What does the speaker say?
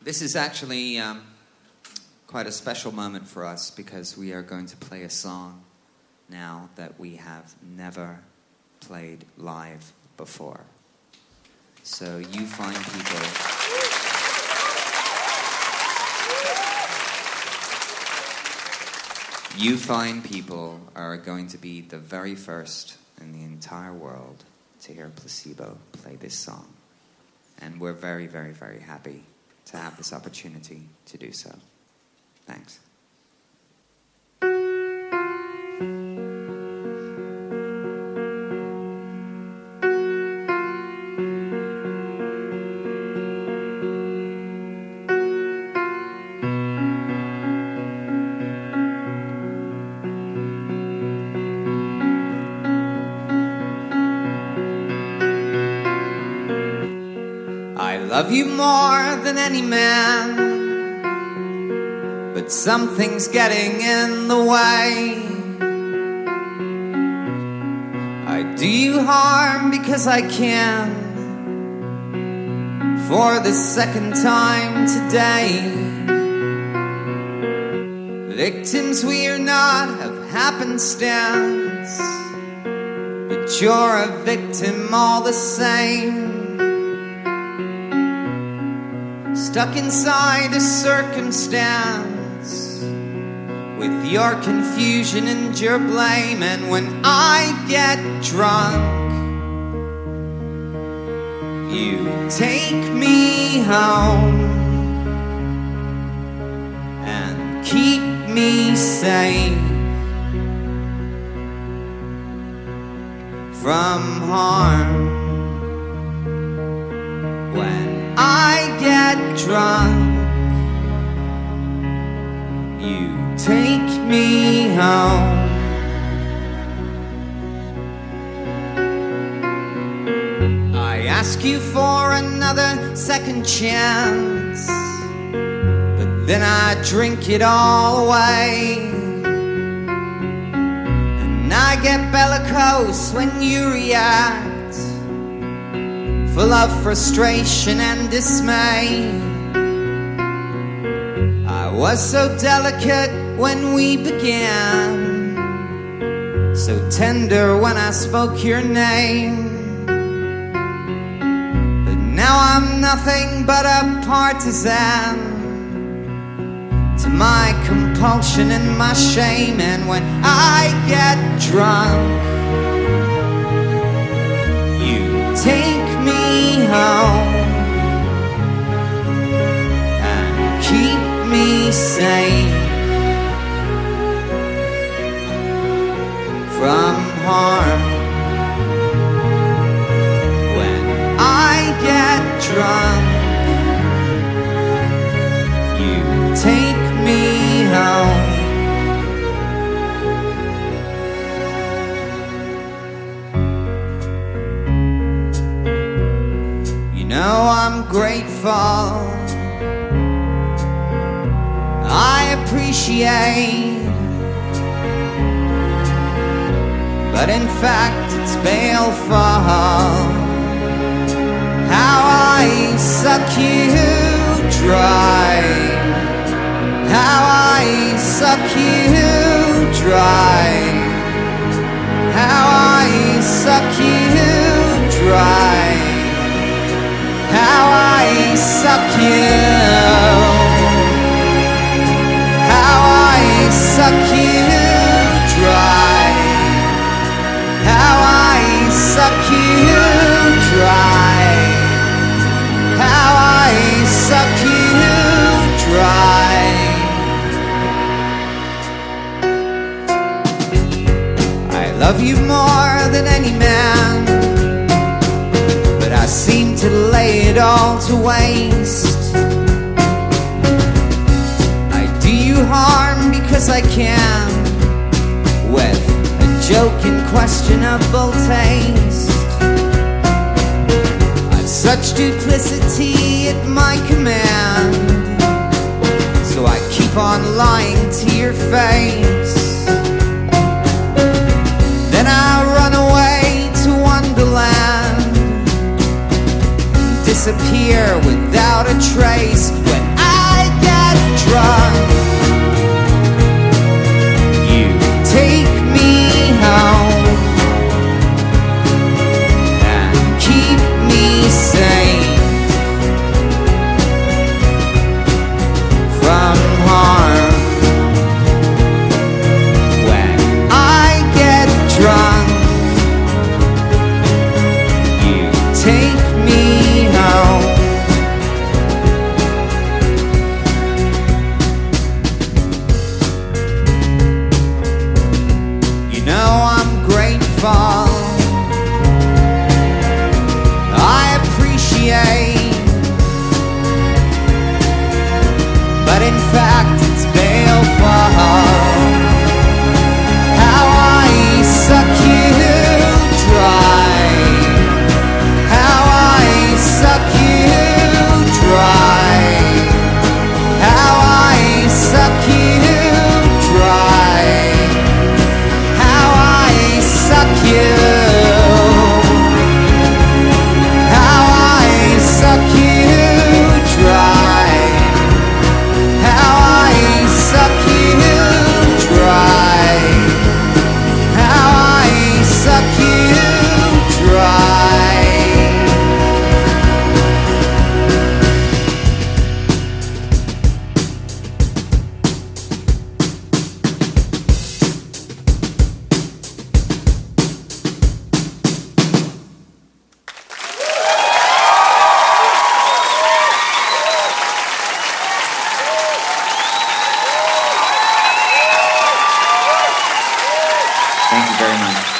This is actually quite a special moment for us because we are going to play a song now that we have never played live before. So you fine people, you fine people are going to be the very first in the entire world to hear Placebo play this song. And we're very, very, very happy to have this opportunity to do so. Thanks. I love you more than any man, but something's getting in the way. I do you harm because I can, for the second time today. Victims we are not of happenstance, but you're a victim all the same. Stuck inside a circumstance with your confusion and your blame. And when I get drunk, you take me home and keep me safe from harm. When I get drunk, you take me home. I ask you for another second chance, but then I drink it all away. And I get bellicose when you react, full of frustration and dismay. I was so delicate when we began, so tender when I spoke your name. But now I'm nothing but a partisan to my compulsion and my shame. And when I get drunk, you take me home and keep me safe from harm. When I get drunk, you take me home. You know I'm grateful, I appreciate, but in fact it's baleful how I suck you dry, how I suck you dry, how I suck you dry, how I suck you, how I suck you dry, how I suck you dry, how I suck you dry. I love you more than any man, but I seem to lay it all to waste. I do you harm because I can, with a joke and questionable taste. I've such duplicity at my command, so I keep on lying to your face. Then I run away to Wonderland, disappear without a trace. When very much.